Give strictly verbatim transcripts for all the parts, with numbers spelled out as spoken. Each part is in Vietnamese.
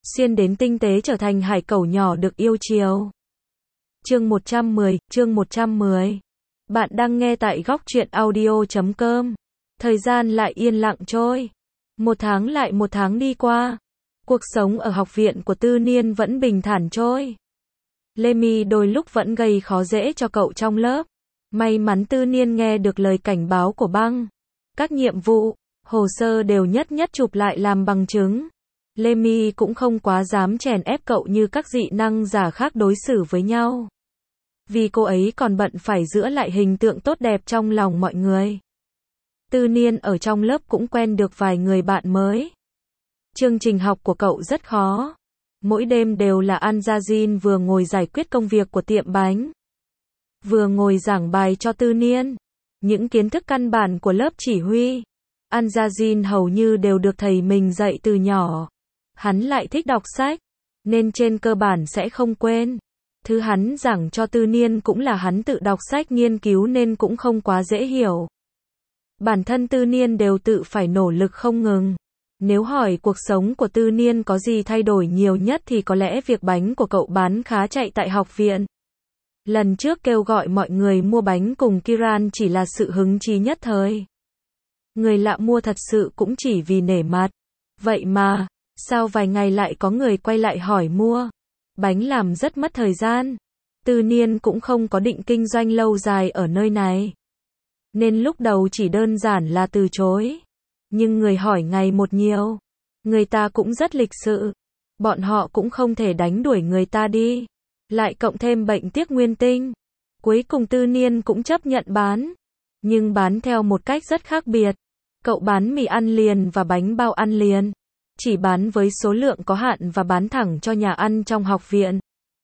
xuyên đến tinh tế trở thành hải cẩu nhỏ được yêu chiều. Chương một trăm mười, chương một trăm mười. Bạn đang nghe tại góc truyện audio chấm com. Thời gian lại yên lặng trôi. Một tháng lại một tháng đi qua. Cuộc sống ở học viện của Tư Niên vẫn bình thản trôi. Lê Mi đôi lúc vẫn gây khó dễ cho cậu trong lớp. May mắn Tư Niên nghe được lời cảnh báo của băng. Các nhiệm vụ, hồ sơ đều nhất nhất chụp lại làm bằng chứng. Lê Mi cũng không quá dám chèn ép cậu như các dị năng giả khác đối xử với nhau. Vì cô ấy còn bận phải giữ lại hình tượng tốt đẹp trong lòng mọi người. Tư Niên ở trong lớp cũng quen được vài người bạn mới. Chương trình học của cậu rất khó. Mỗi đêm đều là An-gia-jin vừa ngồi giải quyết công việc của tiệm bánh, vừa ngồi giảng bài cho Tư Niên. Những kiến thức căn bản của lớp chỉ huy, An-gia-jin hầu như đều được thầy mình dạy từ nhỏ. Hắn lại thích đọc sách, nên trên cơ bản sẽ không quên. Thứ hắn giảng cho Tư Niên cũng là hắn tự đọc sách nghiên cứu nên cũng không quá dễ hiểu. Bản thân Tư Niên đều tự phải nỗ lực không ngừng. Nếu hỏi cuộc sống của Tư Niên có gì thay đổi nhiều nhất thì có lẽ việc bánh của cậu bán khá chạy tại học viện. Lần trước kêu gọi mọi người mua bánh cùng Kiran chỉ là sự hứng chí nhất thời. Người lạ mua thật sự cũng chỉ vì nể mặt. Vậy mà, sao vài ngày lại có người quay lại hỏi mua? Bánh làm rất mất thời gian. Tư Niên cũng không có định kinh doanh lâu dài ở nơi này, nên lúc đầu chỉ đơn giản là từ chối. Nhưng người hỏi ngày một nhiều. Người ta cũng rất lịch sự. Bọn họ cũng không thể đánh đuổi người ta đi. Lại cộng thêm bệnh tiếc nguyên tinh. Cuối cùng Tư Niên cũng chấp nhận bán. Nhưng bán theo một cách rất khác biệt. Cậu bán mì ăn liền và bánh bao ăn liền. Chỉ bán với số lượng có hạn và bán thẳng cho nhà ăn trong học viện.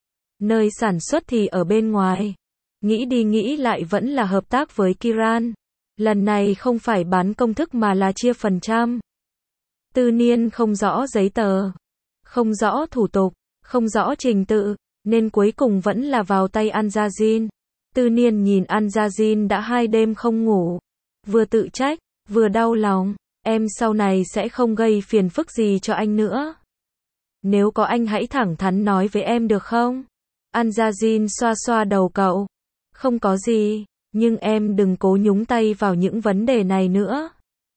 Nơi sản xuất thì ở bên ngoài. Nghĩ đi nghĩ lại vẫn là hợp tác với Kiran. Lần này không phải bán công thức mà là chia phần trăm. Tư Niên không rõ giấy tờ, không rõ thủ tục, không rõ trình tự, nên cuối cùng vẫn là vào tay An-gia-jin. Tư Niên nhìn An-gia-jin đã hai đêm không ngủ. Vừa tự trách, vừa đau lòng. Em sau này sẽ không gây phiền phức gì cho anh nữa. Nếu có anh hãy thẳng thắn nói với em được không? An-gia-jin xoa xoa đầu cậu. Không có gì, nhưng em đừng cố nhúng tay vào những vấn đề này nữa.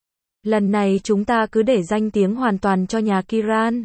Lần này chúng ta cứ để danh tiếng hoàn toàn cho nhà Kiran.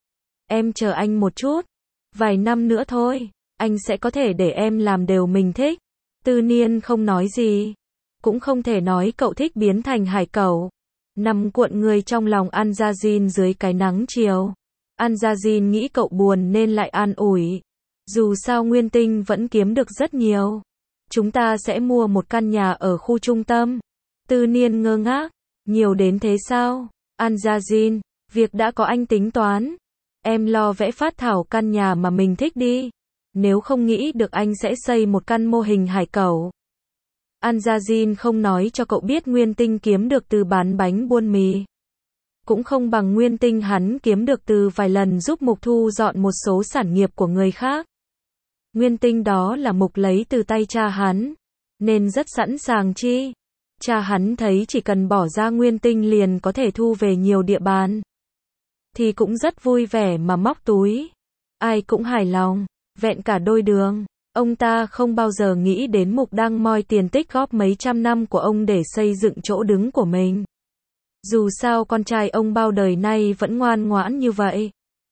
Em chờ anh một chút. Vài năm nữa thôi, anh sẽ có thể để em làm điều mình thích. Tư Niên không nói gì. Cũng không thể nói cậu thích biến thành hải cẩu. Nằm cuộn người trong lòng An-gia-jin dưới cái nắng chiều. An-gia-jin nghĩ cậu buồn nên lại an ủi. Dù sao Nguyên Tinh vẫn kiếm được rất nhiều. Chúng ta sẽ mua một căn nhà ở khu trung tâm. Tư Niên ngơ ngác. Nhiều đến thế sao? An-gia-jin, việc đã có anh tính toán. Em lo vẽ phác thảo căn nhà mà mình thích đi. Nếu không nghĩ được anh sẽ xây một căn mô hình hải cẩu. An-gia-jin không nói cho cậu biết Nguyên Tinh kiếm được từ bán bánh buôn mì. Cũng không bằng Nguyên Tinh hắn kiếm được từ vài lần giúp Mục thu dọn một số sản nghiệp của người khác. Nguyên Tinh đó là Mục lấy từ tay cha hắn, nên rất sẵn sàng chi. Cha hắn thấy chỉ cần bỏ ra Nguyên Tinh liền có thể thu về nhiều địa bàn, thì cũng rất vui vẻ mà móc túi. Ai cũng hài lòng, vẹn cả đôi đường. Ông ta không bao giờ nghĩ đến Mục đang moi tiền tích góp mấy trăm năm của ông để xây dựng chỗ đứng của mình. Dù sao con trai ông bao đời nay vẫn ngoan ngoãn như vậy.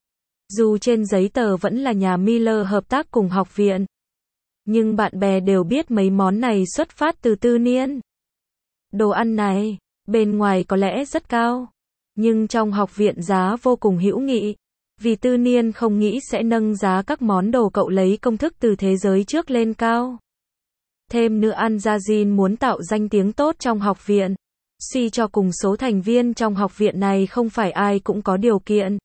Dù trên giấy tờ vẫn là nhà Miller hợp tác cùng học viện, nhưng bạn bè đều biết mấy món này xuất phát từ Tư Niên. Đồ ăn này, bên ngoài có lẽ rất cao, nhưng trong học viện giá vô cùng hữu nghị. Vì Tư Niên không nghĩ sẽ nâng giá các món đồ cậu lấy công thức từ thế giới trước lên cao. Thêm nữa An-gia-jin muốn tạo danh tiếng tốt trong học viện. Suy cho cùng số thành viên trong học viện này không phải ai cũng có điều kiện.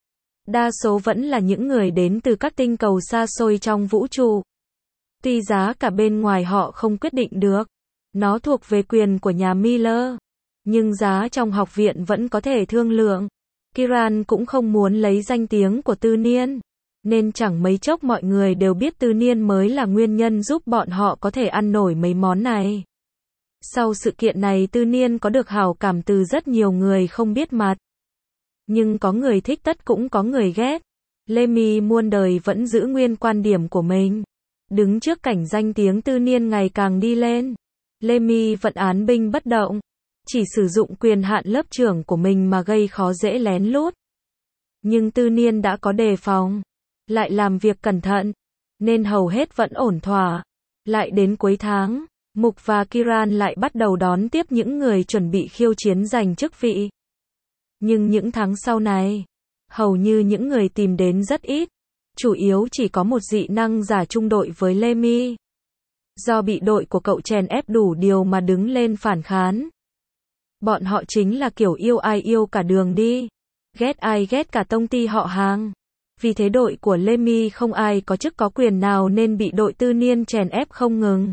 Đa số vẫn là những người đến từ các tinh cầu xa xôi trong vũ trụ. Tuy giá cả bên ngoài họ không quyết định được, nó thuộc về quyền của nhà Miller, nhưng giá trong học viện vẫn có thể thương lượng. Kiran cũng không muốn lấy danh tiếng của Tư Niên, nên chẳng mấy chốc mọi người đều biết Tư Niên mới là nguyên nhân giúp bọn họ có thể ăn nổi mấy món này. Sau sự kiện này Tư Niên có được hảo cảm từ rất nhiều người không biết mặt. Nhưng có người thích tất cũng có người ghét. Lemmy muôn đời vẫn giữ nguyên quan điểm của mình. Đứng trước cảnh danh tiếng Tư Niên ngày càng đi lên, Lemmy vẫn án binh bất động, chỉ sử dụng quyền hạn lớp trưởng của mình mà gây khó dễ lén lút. Nhưng Tư Niên đã có đề phòng, lại làm việc cẩn thận, nên hầu hết vẫn ổn thỏa. Lại đến cuối tháng, Mục và Kiran lại bắt đầu đón tiếp những người chuẩn bị khiêu chiến giành chức vị. Nhưng những tháng sau này, hầu như những người tìm đến rất ít, chủ yếu chỉ có một dị năng giả chung đội với Lemmy. Do bị đội của cậu chèn ép đủ điều mà đứng lên phản kháng. Bọn họ chính là kiểu yêu ai yêu cả đường đi, ghét ai ghét cả tông ty họ hàng. Vì thế đội của Lemmy không ai có chức có quyền nào nên bị đội Tư Niên chèn ép không ngừng.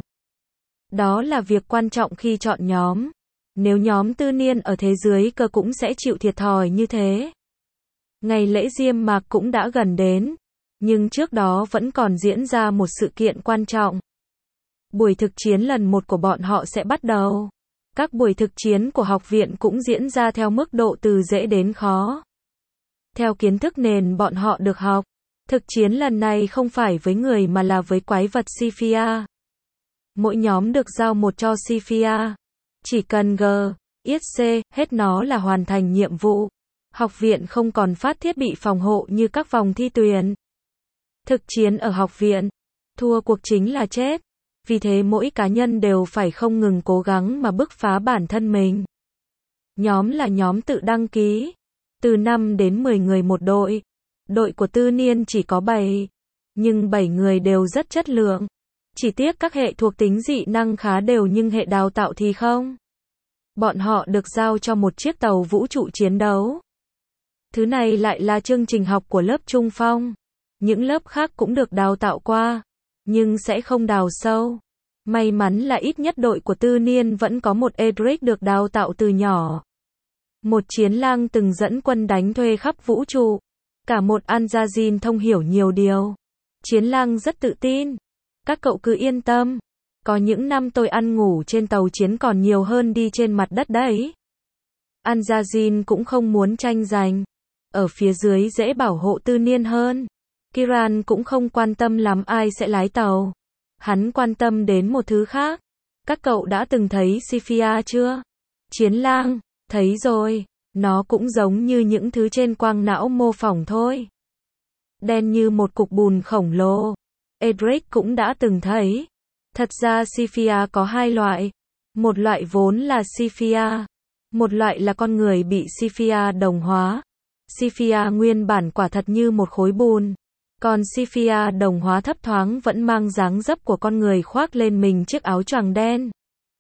Đó là việc quan trọng khi chọn nhóm. Nếu nhóm Tư Niên ở thế dưới cơ cũng sẽ chịu thiệt thòi như thế. Ngày lễ diêm mạc cũng đã gần đến, nhưng trước đó vẫn còn diễn ra một sự kiện quan trọng. Buổi thực chiến lần một của bọn họ sẽ bắt đầu. Các buổi thực chiến của học viện cũng diễn ra theo mức độ từ dễ đến khó. Theo kiến thức nền bọn họ được học, thực chiến lần này không phải với người mà là với quái vật Siphia. Mỗi nhóm được giao một cho Siphia. Chỉ cần G, I S C, hết nó là hoàn thành nhiệm vụ. Học viện không còn phát thiết bị phòng hộ như các vòng thi tuyển. Thực chiến ở học viện, thua cuộc chính là chết. Vì thế mỗi cá nhân đều phải không ngừng cố gắng mà bứt phá bản thân mình. Nhóm là nhóm tự đăng ký. Từ năm đến mười người một đội. Đội của Tư Niên chỉ có bảy. Nhưng bảy người đều rất chất lượng. Chỉ tiếc các hệ thuộc tính dị năng khá đều nhưng hệ đào tạo thì không. Bọn họ được giao cho một chiếc tàu vũ trụ chiến đấu. Thứ này lại là chương trình học của lớp trung phong. Những lớp khác cũng được đào tạo qua, nhưng sẽ không đào sâu. May mắn là ít nhất đội của Tư Niên vẫn có một Edric được đào tạo từ nhỏ. Một chiến lang từng dẫn quân đánh thuê khắp vũ trụ. Cả một Anjazin thông hiểu nhiều điều. Chiến lang rất tự tin. Các cậu cứ yên tâm. Có những năm tôi ăn ngủ trên tàu chiến còn nhiều hơn đi trên mặt đất đấy. Anjazin cũng không muốn tranh giành. Ở phía dưới dễ bảo hộ Tư Niên hơn. Kiran cũng không quan tâm lắm ai sẽ lái tàu. Hắn quan tâm đến một thứ khác. Các cậu đã từng thấy Siphia chưa? Chiến lang, thấy rồi. Nó cũng giống như những thứ trên quang não mô phỏng thôi. Đen như một cục bùn khổng lồ. Edric cũng đã từng thấy. Thật ra Siphia có hai loại. Một loại vốn là Siphia. Một loại là con người bị Siphia đồng hóa. Siphia nguyên bản quả thật như một khối bùn. Còn Siphia đồng hóa thấp thoáng vẫn mang dáng dấp của con người khoác lên mình chiếc áo choàng đen.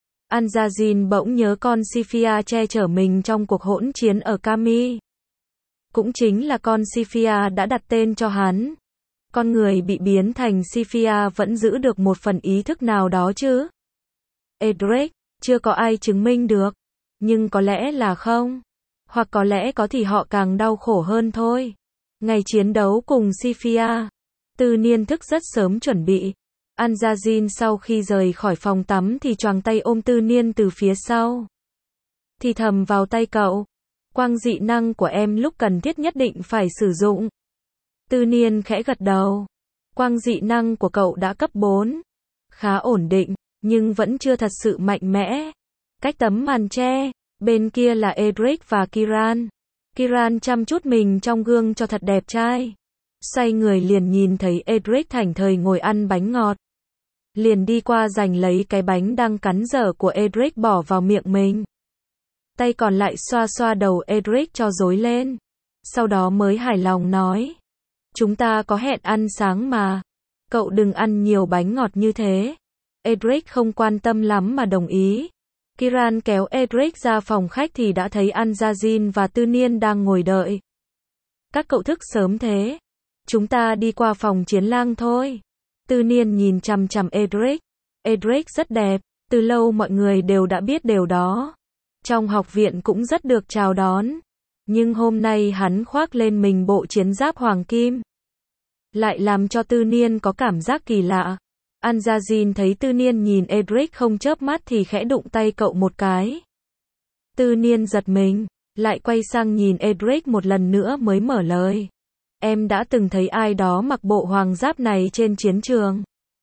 Anjazin bỗng nhớ con Siphia che chở mình trong cuộc hỗn chiến ở Kami. Cũng chính là con Siphia đã đặt tên cho hắn. Con người bị biến thành Siphia vẫn giữ được một phần ý thức nào đó chứ? Edric, chưa có ai chứng minh được. Nhưng có lẽ là không. Hoặc có lẽ có thì họ càng đau khổ hơn thôi. Ngày chiến đấu cùng Siphia, Tư Niên thức rất sớm chuẩn bị. Anjazin sau khi rời khỏi phòng tắm thì choàng tay ôm Tư Niên từ phía sau. Thì thầm vào tay cậu. Quang dị năng của em lúc cần thiết nhất định phải sử dụng. Tư Niên khẽ gật đầu. Quang dị năng của cậu đã cấp bốn. Khá ổn định, nhưng vẫn chưa thật sự mạnh mẽ. Cách tấm màn che, bên kia là Edric và Kiran. Kiran chăm chút mình trong gương cho thật đẹp trai. Xoay người liền nhìn thấy Edric thảnh thơi ngồi ăn bánh ngọt. Liền đi qua giành lấy cái bánh đang cắn dở của Edric bỏ vào miệng mình. Tay còn lại xoa xoa đầu Edric cho rối lên. Sau đó mới hài lòng nói. Chúng ta có hẹn ăn sáng mà. Cậu đừng ăn nhiều bánh ngọt như thế. Edric không quan tâm lắm mà đồng ý. Kiran kéo Edric ra phòng khách thì đã thấy Anjazin và Tư Niên đang ngồi đợi. Các cậu thức sớm thế. Chúng ta đi qua phòng chiến lang thôi. Tư Niên nhìn chằm chằm Edric. Edric rất đẹp. Từ lâu mọi người đều đã biết điều đó. Trong học viện cũng rất được chào đón. Nhưng hôm nay hắn khoác lên mình bộ chiến giáp hoàng kim. Lại làm cho Tư Niên có cảm giác kỳ lạ. Anjazin thấy Tư Niên nhìn Edric không chớp mắt thì khẽ đụng tay cậu một cái. Tư Niên giật mình, lại quay sang nhìn Edric một lần nữa mới mở lời. Em đã từng thấy ai đó mặc bộ hoàng giáp này trên chiến trường.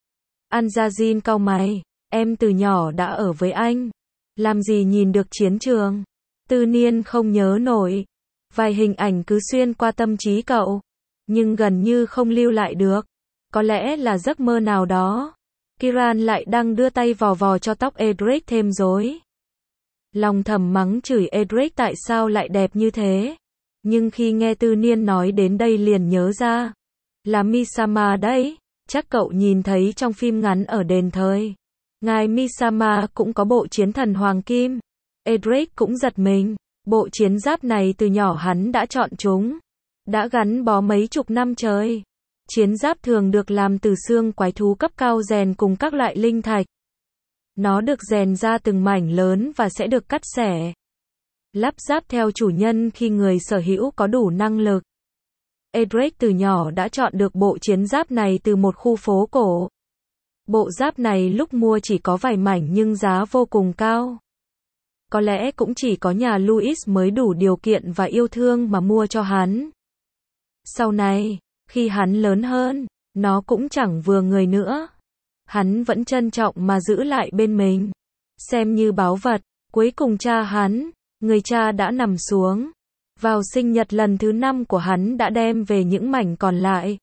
Anjazin cau mày. Em từ nhỏ đã ở với anh. Làm gì nhìn được chiến trường? Tư Niên không nhớ nổi. Vài hình ảnh cứ xuyên qua tâm trí cậu. Nhưng gần như không lưu lại được. Có lẽ là giấc mơ nào đó. Kiran lại đang đưa tay vò vò cho tóc Edric thêm rối. Lòng thầm mắng chửi Edric tại sao lại đẹp như thế. Nhưng khi nghe Tư Niên nói đến đây liền nhớ ra. Là Misama đấy. Chắc cậu nhìn thấy trong phim ngắn ở đền thời. Ngài Misama cũng có bộ chiến thần hoàng kim. Edric cũng giật mình. Bộ chiến giáp này từ nhỏ hắn đã chọn chúng. Đã gắn bó mấy chục năm trời. Chiến giáp thường được làm từ xương quái thú cấp cao rèn cùng các loại linh thạch. Nó được rèn ra từng mảnh lớn và sẽ được cắt xẻ. Lắp ráp theo chủ nhân khi người sở hữu có đủ năng lực. Edric từ nhỏ đã chọn được bộ chiến giáp này từ một khu phố cổ. Bộ giáp này lúc mua chỉ có vài mảnh nhưng giá vô cùng cao. Có lẽ cũng chỉ có nhà Louis mới đủ điều kiện và yêu thương mà mua cho hắn. Sau này, khi hắn lớn hơn, nó cũng chẳng vừa người nữa. Hắn vẫn trân trọng mà giữ lại bên mình. Xem như báu vật. Cuối cùng cha hắn, người cha đã nằm xuống. Vào sinh nhật lần thứ năm của hắn đã đem về những mảnh còn lại.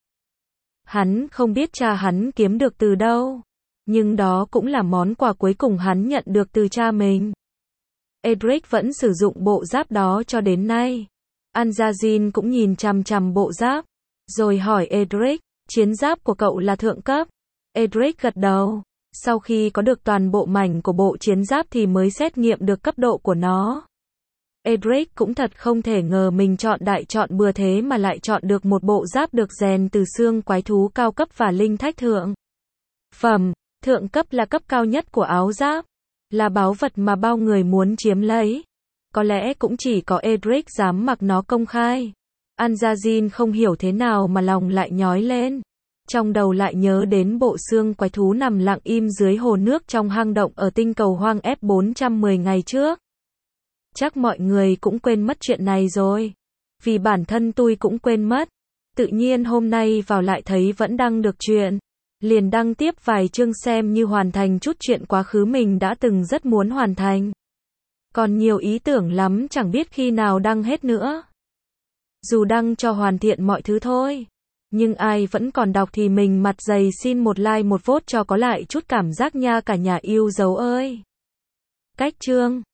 Hắn không biết cha hắn kiếm được từ đâu. Nhưng đó cũng là món quà cuối cùng hắn nhận được từ cha mình. Edric vẫn sử dụng bộ giáp đó cho đến nay. Anjazin cũng nhìn chằm chằm bộ giáp. Rồi hỏi Edric, chiến giáp của cậu là thượng cấp. Edric gật đầu. Sau khi có được toàn bộ mảnh của bộ chiến giáp thì mới xét nghiệm được cấp độ của nó. Edric cũng thật không thể ngờ mình chọn đại chọn bừa thế mà lại chọn được một bộ giáp được rèn từ xương quái thú cao cấp và linh thách thượng phẩm. Thượng cấp là cấp cao nhất của áo giáp. Là báu vật mà bao người muốn chiếm lấy. Có lẽ cũng chỉ có Edric dám mặc nó công khai. Anjazin không hiểu thế nào mà lòng lại nhói lên. Trong đầu lại nhớ đến bộ xương quái thú nằm lặng im dưới hồ nước trong hang động ở tinh cầu hoang F bốn trăm mười ngày trước. Chắc mọi người cũng quên mất chuyện này rồi. Vì bản thân tôi cũng quên mất. Tự nhiên hôm nay vào lại thấy vẫn đăng được chuyện. Liền đăng tiếp vài chương xem như hoàn thành chút chuyện quá khứ mình đã từng rất muốn hoàn thành. Còn nhiều ý tưởng lắm chẳng biết khi nào đăng hết nữa. Dù đăng cho hoàn thiện mọi thứ thôi. Nhưng ai vẫn còn đọc thì mình mặt dày xin một like một vote cho có lại chút cảm giác nha cả nhà yêu dấu ơi. Cách chương